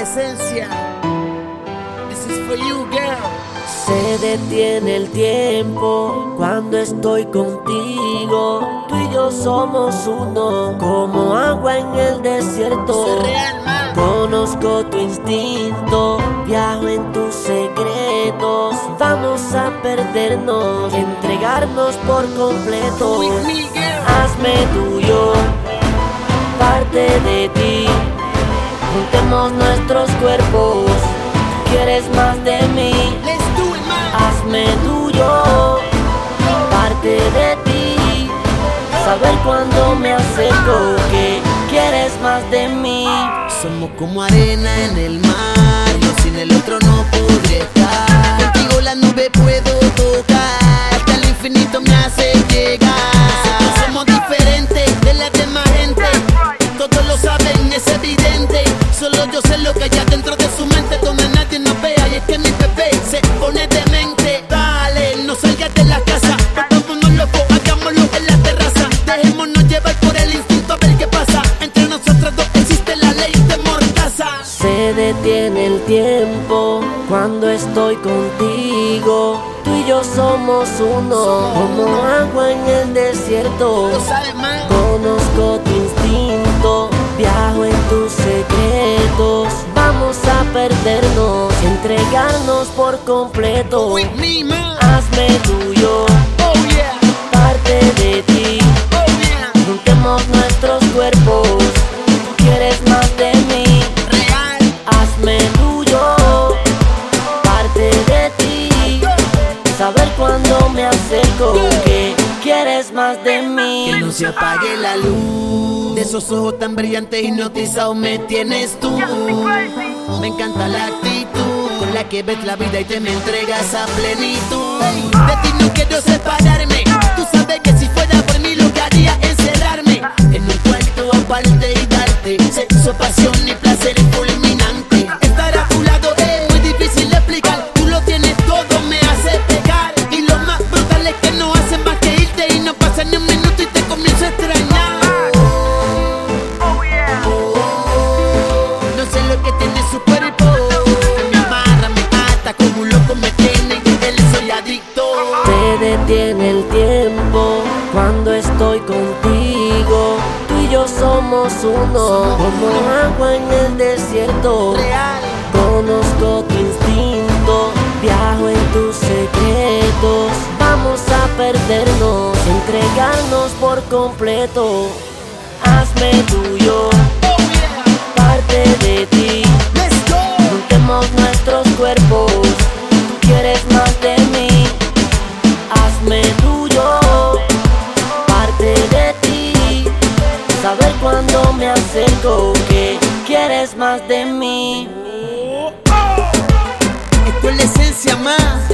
esencia. This is for you, girl. Se detiene el tiempo cuando estoy contigo. Tú y yo somos uno, como agua en el desierto. Eso es real, man. Conozco tu instinto, viajo en tus secretos. Vamos a perdernos, entregarnos por completo. With me, girl. Hazme tuyo, parte de ti. Juntemos nuestros cuerpos. ¿Quieres más de mí? Let's do it, man. Hazme tuyo, parte de ti. Saber cuando me acerco que quieres más de mí. Somos como arena en el mar, yo sin el otro no podré estar. Contigo la nube puedo tocar, hasta el infinito me hace llegar. Nosotros somos diferentes de la demás gente, todos lo saben, es evidente. Solo yo sé lo que hay adentro de su mente, donde nadie nos vea. Y es que mi bebé se pone demente. Dale, no salgas de la casa, volvámonos locos, hagámoslo en la terraza. Dejémonos llevar por el instinto a ver qué pasa. Entre nosotros dos existe la ley de Mordaza. Se detiene el tiempo cuando estoy contigo. Tú y yo somos uno, como agua en el desierto. ¿Lo sabes, man? Conozco tu instinto, viajo en tus secretos. Vamos a perdernos, entregarnos por completo. With me, man. Hazme tuyo, Oh, yeah. parte de ti. Oh, yeah. Juntemos nuestros cuerpos. Tú quieres más de mí. Real. Hazme tuyo, parte de ti. Saber cuando me acerco que quieres más de mí. Que no se apague la luz de esos ojos tan brillantes, hipnotizados me tienes tú. Me encanta la actitud con la que ves la vida y te me entregas a plenitud. De ti no quiero separarme, tú sabes que si fuera por mí lo que haría es encerrarme en un cuarto aparte y darte sexo, pasión y placer fulminante. Estar a tu lado es muy difícil de explicar, tú lo tienes todo, me hace pecar. Y lo más brutal es que no hacen más que irte y no pasa ni un minuto y te comienzo a extrañar. No sé lo que tiene su cuerpo, me amarra, me ata, como un loco me tiene, que él soy adicto. Se detiene el tiempo cuando estoy contigo. Tú y yo somos uno, como agua en el desierto. Real. Conozco tu instinto, viajo en tus secretos. Vamos a perdernos, entregarnos por completo. Hazme tuyo, Oh, yeah. parte de ti. Let's go. Juntemos nuestros cuerpos. Tú quieres más de mí. Hazme tuyo, parte de ti. Saber cuando me acerco que quieres más de mí. Esto es la esencia, más.